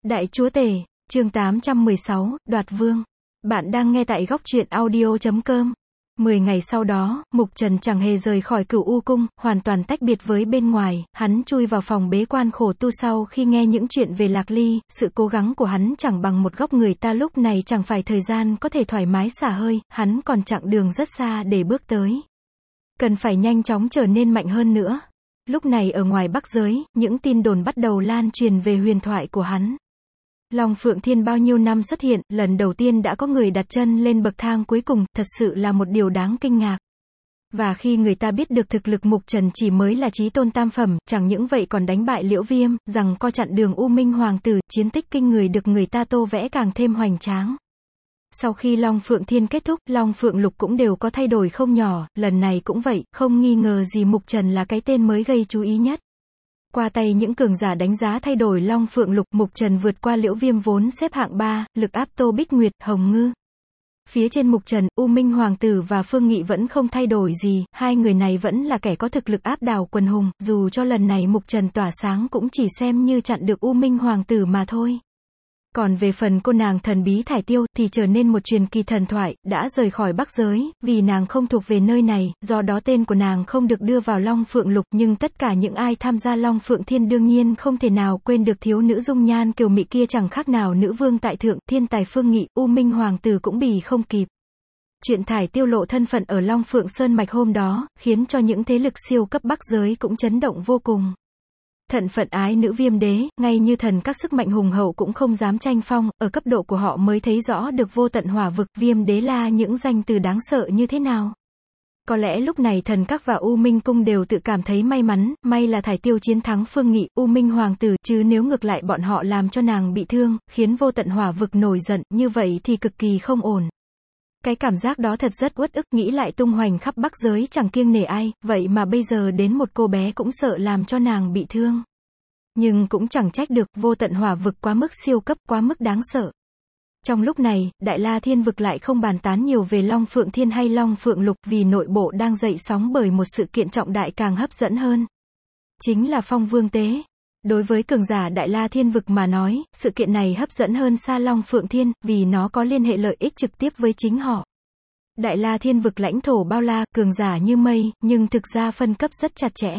Đại Chúa Tể, chương 816, Đoạt Vương. Bạn đang nghe tại góc truyện audio.com. 10 ngày sau đó, Mục Trần chẳng hề rời khỏi Cửu U Cung, hoàn toàn tách biệt với bên ngoài, hắn chui vào phòng bế quan khổ tu sau khi nghe những chuyện về Lạc Ly, sự cố gắng của hắn chẳng bằng một góc người ta lúc này chẳng phải thời gian có thể thoải mái xả hơi, hắn còn chặng đường rất xa để bước tới. Cần phải nhanh chóng trở nên mạnh hơn nữa. Lúc này ở ngoài Bắc giới, những tin đồn bắt đầu lan truyền về huyền thoại của hắn. Long Phượng Thiên bao nhiêu năm xuất hiện, lần đầu tiên đã có người đặt chân lên bậc thang cuối cùng, thật sự là một điều đáng kinh ngạc. Và khi người ta biết được thực lực Mục Trần chỉ mới là chí tôn tam phẩm, chẳng những vậy còn đánh bại Liễu Viêm, rằng co chặn đường U Minh Hoàng tử, chiến tích kinh người được người ta tô vẽ càng thêm hoành tráng. Sau khi Long Phượng Thiên kết thúc, Long Phượng Lục cũng đều có thay đổi không nhỏ, lần này cũng vậy, không nghi ngờ gì Mục Trần là cái tên mới gây chú ý nhất. Qua tay những cường giả đánh giá thay đổi Long Phượng Lục, Mục Trần vượt qua Liễu Viêm vốn xếp hạng 3, lực áp Tô Bích Nguyệt, Hồng Ngư. Phía trên Mục Trần, U Minh Hoàng tử và Phương Nghị vẫn không thay đổi gì, hai người này vẫn là kẻ có thực lực áp đảo quần hùng, dù cho lần này Mục Trần tỏa sáng cũng chỉ xem như chặn được U Minh Hoàng tử mà thôi. Còn về phần cô nàng thần bí Thải Tiêu, thì trở nên một truyền kỳ thần thoại, đã rời khỏi Bắc giới, vì nàng không thuộc về nơi này, do đó tên của nàng không được đưa vào Long Phượng Lục, nhưng tất cả những ai tham gia Long Phượng Thiên đương nhiên không thể nào quên được thiếu nữ dung nhan kiều mị kia chẳng khác nào nữ vương tại thượng, thiên tài Phương Nghị, U Minh Hoàng tử cũng bì không kịp. Chuyện Thải Tiêu lộ thân phận ở Long Phượng Sơn Mạch hôm đó, khiến cho những thế lực siêu cấp Bắc giới cũng chấn động vô cùng. Thận phận ái nữ Viêm đế, ngay như thần các sức mạnh hùng hậu cũng không dám tranh phong, ở cấp độ của họ mới thấy rõ được vô tận hỏa vực, Viêm đế là những danh từ đáng sợ như thế nào. Có lẽ lúc này thần các và U Minh Cung đều tự cảm thấy may mắn, may là Thải Tiêu chiến thắng Phương Nghị, U Minh Hoàng tử, chứ nếu ngược lại bọn họ làm cho nàng bị thương, khiến vô tận hỏa vực nổi giận, như vậy thì cực kỳ không ổn. Cái cảm giác đó thật rất uất ức, nghĩ lại tung hoành khắp Bắc giới chẳng kiêng nể ai, vậy mà bây giờ đến một cô bé cũng sợ làm cho nàng bị thương. Nhưng cũng chẳng trách được, vô tận hỏa vực quá mức siêu cấp, quá mức đáng sợ. Trong lúc này, Đại La Thiên vực lại không bàn tán nhiều về Long Phượng Thiên hay Long Phượng Lục, vì nội bộ đang dậy sóng bởi một sự kiện trọng đại càng hấp dẫn hơn. Chính là Phong Vương Tế. Đối với cường giả Đại La Thiên vực mà nói, sự kiện này hấp dẫn hơn xa Long Phượng Thiên, vì nó có liên hệ lợi ích trực tiếp với chính họ. Đại La Thiên vực lãnh thổ bao la, cường giả như mây, nhưng thực ra phân cấp rất chặt chẽ.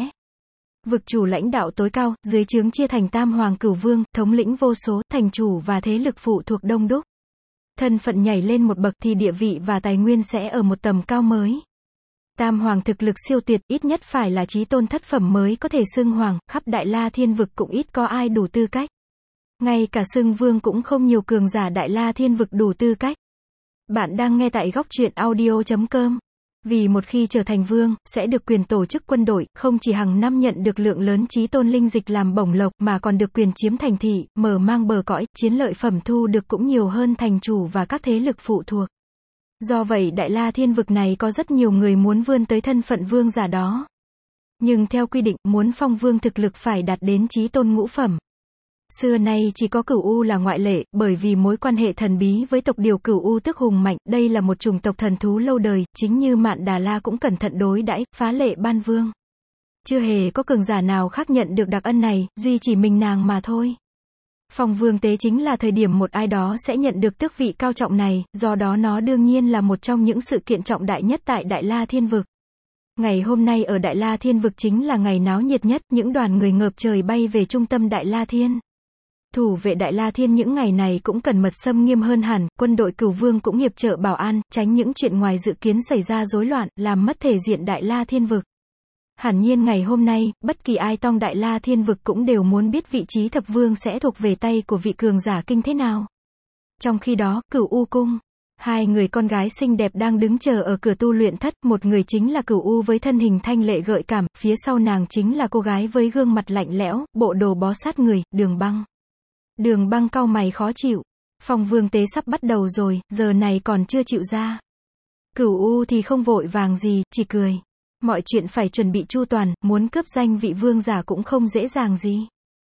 Vực chủ lãnh đạo tối cao, dưới trướng chia thành Tam Hoàng Cửu Vương, thống lĩnh vô số, thành chủ và thế lực phụ thuộc đông đúc. Thân phận nhảy lên một bậc thì địa vị và tài nguyên sẽ ở một tầm cao mới. Tam Hoàng thực lực siêu tuyệt, ít nhất phải là chí tôn thất phẩm mới có thể xưng Hoàng, khắp Đại La Thiên vực cũng ít có ai đủ tư cách. Ngay cả xưng Vương cũng không nhiều cường giả Đại La Thiên vực đủ tư cách. Bạn đang nghe tại góc truyện audio.com. Vì một khi trở thành vương, sẽ được quyền tổ chức quân đội, không chỉ hàng năm nhận được lượng lớn chí tôn linh dịch làm bổng lộc, mà còn được quyền chiếm thành thị, mở mang bờ cõi, chiến lợi phẩm thu được cũng nhiều hơn thành chủ và các thế lực phụ thuộc. Do vậy Đại La Thiên vực này có rất nhiều người muốn vươn tới thân phận vương giả đó. Nhưng theo quy định, muốn phong vương thực lực phải đạt đến chí tôn ngũ phẩm. Xưa nay chỉ có Cửu U là ngoại lệ, bởi vì mối quan hệ thần bí với tộc điều Cửu U tức hùng mạnh, đây là một chủng tộc thần thú lâu đời, chính như Mạn Đà La cũng cẩn thận đối đãi, phá lệ ban vương. Chưa hề có cường giả nào khác nhận được đặc ân này, duy chỉ mình nàng mà thôi. Phong Vương Tế chính là thời điểm một ai đó sẽ nhận được tước vị cao trọng này, do đó nó đương nhiên là một trong những sự kiện trọng đại nhất tại Đại La Thiên vực. Ngày hôm nay ở Đại La Thiên vực chính là ngày náo nhiệt nhất, những đoàn người ngợp trời bay về trung tâm Đại La Thiên. Thủ vệ Đại La Thiên những ngày này cũng cẩn mật xâm nghiêm hơn hẳn, quân đội Cửu Vương cũng hiệp trợ bảo an, tránh những chuyện ngoài dự kiến xảy ra rối loạn, làm mất thể diện Đại La Thiên vực. Hẳn nhiên ngày hôm nay, bất kỳ ai tong Đại La Thiên vực cũng đều muốn biết vị trí thập vương sẽ thuộc về tay của vị cường giả kinh thế nào. Trong khi đó, Cửu U Cung, hai người con gái xinh đẹp đang đứng chờ ở cửa tu luyện thất, một người chính là Cửu U với thân hình thanh lệ gợi cảm, phía sau nàng chính là cô gái với gương mặt lạnh lẽo, bộ đồ bó sát người, Đường Băng. Đường Băng cau mày khó chịu. Phong Vương Tế sắp bắt đầu rồi, giờ này còn chưa chịu ra. Cửu U thì không vội vàng gì, chỉ cười. Mọi chuyện phải chuẩn bị chu toàn, muốn cướp danh vị vương giả cũng không dễ dàng gì.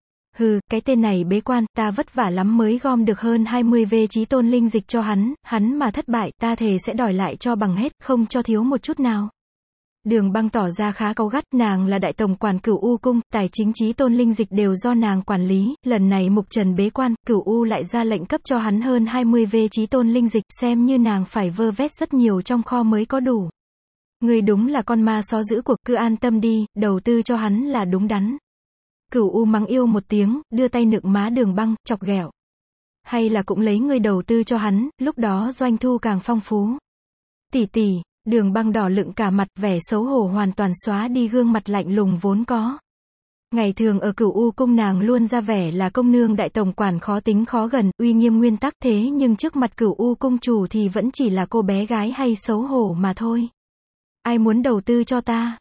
Hừ, cái tên này bế quan, ta vất vả lắm mới gom được hơn 20 vê chí tôn linh dịch cho hắn mà thất bại, ta thề sẽ đòi lại cho bằng hết, không cho thiếu một chút nào. Đường Băng tỏ ra khá cáu gắt, nàng là đại tổng quản Cửu U cung, tài chính chí tôn linh dịch đều do nàng quản lý, lần này Mục Trần bế quan, Cửu U lại ra lệnh cấp cho hắn hơn 20 v chí tôn linh dịch, xem như nàng phải vơ vét rất nhiều trong kho mới có đủ. Ngươi đúng là con ma xó giữ cuộc, cứ an tâm đi, đầu tư cho hắn là đúng đắn. Cửu U mắng yêu một tiếng, đưa tay nựng má Đường Băng, chọc ghẹo. Hay là cũng lấy ngươi đầu tư cho hắn, lúc đó doanh thu càng phong phú. Tỷ tỷ. Đường Băng đỏ lựng cả mặt, vẻ xấu hổ hoàn toàn xóa đi gương mặt lạnh lùng vốn có. Ngày thường ở Cửu U cung nàng luôn ra vẻ là công nương đại tổng quản khó tính khó gần, uy nghiêm nguyên tắc, thế nhưng trước mặt Cửu U cung chủ thì vẫn chỉ là cô bé gái hay xấu hổ mà thôi. Ai muốn đầu tư cho ta?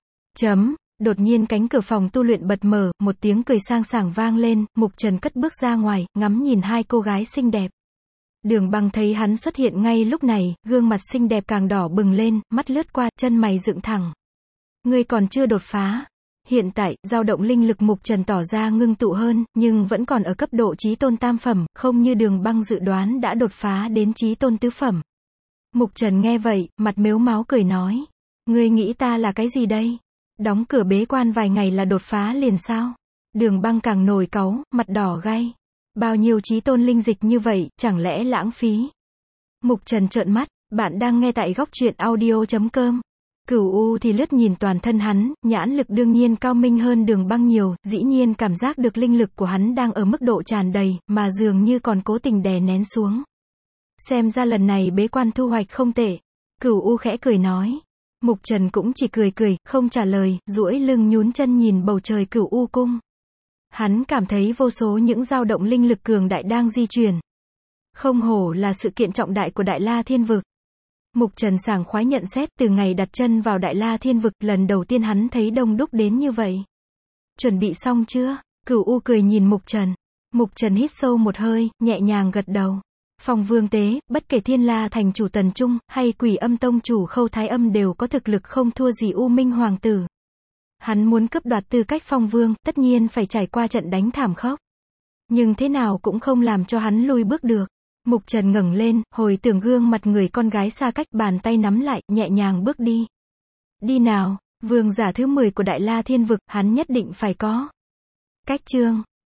Đột nhiên cánh cửa phòng tu luyện bật mở, một tiếng cười sang sảng vang lên, Mục Trần cất bước ra ngoài, ngắm nhìn hai cô gái xinh đẹp. Đường Băng thấy hắn xuất hiện ngay lúc này, gương mặt xinh đẹp càng đỏ bừng lên, mắt lướt qua, chân mày dựng thẳng. Ngươi còn chưa đột phá. Hiện tại, dao động linh lực Mục Trần tỏ ra ngưng tụ hơn, nhưng vẫn còn ở cấp độ chí tôn tam phẩm, không như Đường Băng dự đoán đã đột phá đến chí tôn tứ phẩm. Mục Trần nghe vậy, mặt mếu máo cười nói. Ngươi nghĩ ta là cái gì đây? Đóng cửa bế quan vài ngày là đột phá liền sao? Đường Băng càng nổi cáu, mặt đỏ gay. Bao nhiêu chí tôn linh dịch như vậy, chẳng lẽ lãng phí? Mục Trần trợn mắt, bạn đang nghe tại góc truyện audio.com. Cửu U thì lướt nhìn toàn thân hắn, nhãn lực đương nhiên cao minh hơn Đường Băng nhiều, dĩ nhiên cảm giác được linh lực của hắn đang ở mức độ tràn đầy, mà dường như còn cố tình đè nén xuống. Xem ra lần này bế quan thu hoạch không tệ. Cửu U khẽ cười nói. Mục Trần cũng chỉ cười cười, không trả lời, duỗi lưng nhún chân nhìn bầu trời Cửu U cung. Hắn cảm thấy vô số những dao động linh lực cường đại đang di chuyển. Không hổ là sự kiện trọng đại của Đại La Thiên Vực. Mục Trần sảng khoái nhận xét, từ ngày đặt chân vào Đại La Thiên Vực, lần đầu tiên hắn thấy đông đúc đến như vậy. Chuẩn bị xong chưa? Cửu U cười nhìn Mục Trần. Mục Trần hít sâu một hơi, nhẹ nhàng gật đầu. Phong Vương Tế, bất kể Thiên La thành chủ Tần Trung, hay Quỷ Âm tông chủ Khâu Thái Âm đều có thực lực không thua gì U Minh Hoàng tử. Hắn muốn cướp đoạt tư cách Phong Vương, tất nhiên phải trải qua trận đánh thảm khốc. Nhưng thế nào cũng không làm cho hắn lùi bước được. Mục Trần ngẩng lên, hồi tưởng gương mặt người con gái xa cách, bàn tay nắm lại, nhẹ nhàng bước đi. Đi nào, vương giả thứ 10 của Đại La Thiên Vực, hắn nhất định phải có. Cách chương